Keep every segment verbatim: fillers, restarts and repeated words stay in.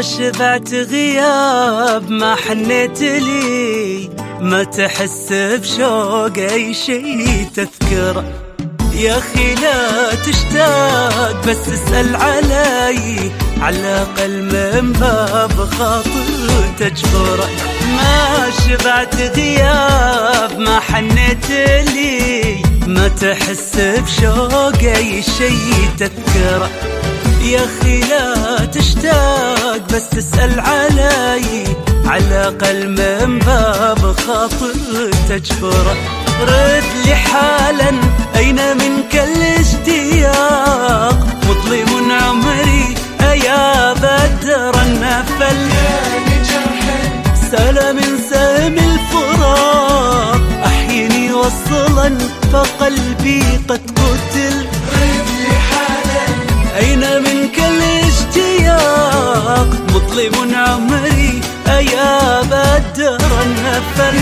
ما شبعت غياب، ما حنيت لي، ما تحس بشوق أي شي تذكره. يا أخي لا تشتاق بس اسأل علي، على الأقل من باب خاطر تجبره. ما شبعت غياب، ما حنيت لي، ما تحس بشوق أي شي تذكره. يا أخي لا تشتاق بس اسأل علي، على الأقل من باب خاطر تجبره. رد لي حالا أين منك الاشتياق، مظلم عمري أيا بدر النفل. سال من سهم الفراق، أحيني وصلا فقلبي قد قتل. رد لي حالا أين منك الاشتياق، مظلم عمري أيا بدر النفل.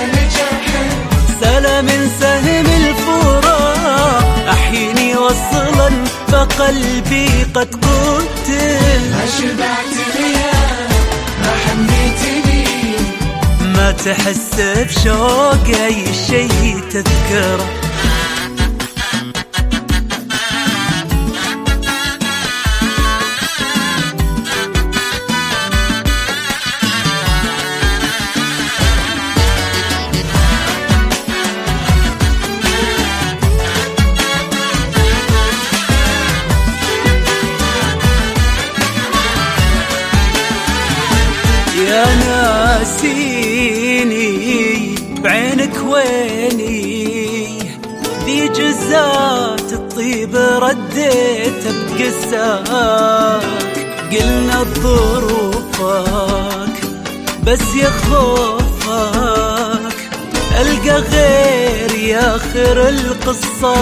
سال من سهم الفراق، أحيني وصلا فقلبي قد قتل. ما شبعت غياب، ما حنيت لي، ما تحس بشوق أي شي تذكره. يا ناسيني بعينك ويني، ذي جزات الطيب رديت بقساك. قلنا ظروفك بس يا خوفك ألقى غير يا آخر القصة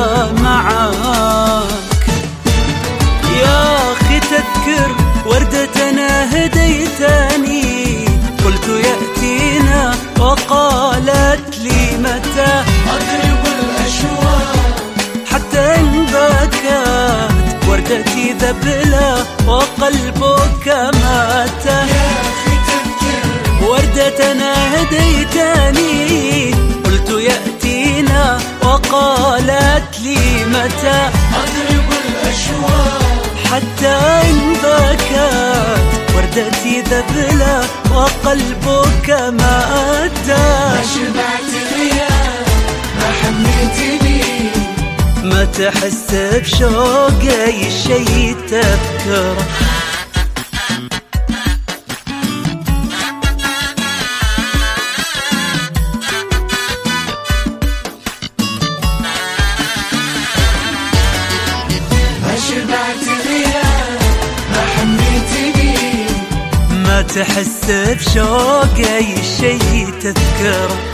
معاك. يا أخي تذكر وردتنا هديتني، قلت يأتينا وقالت لي متى أضرب الأشواق. حتى إن بكت وردتي ذبلة وقلبك مات. يا أخي تذكر وردتنا هديتني، قلت يأتينا وقالت لي متى أضرب الأشواق. حتى إن بكت وردتي ذبلة وقلبك مات. ما شبعت غياب، ما حنيت لي، ما تحس بشوق أي شي تذكره. ما شبعت غياب، ما حنيت لي، ما تحس بشوق أي شي تذكره.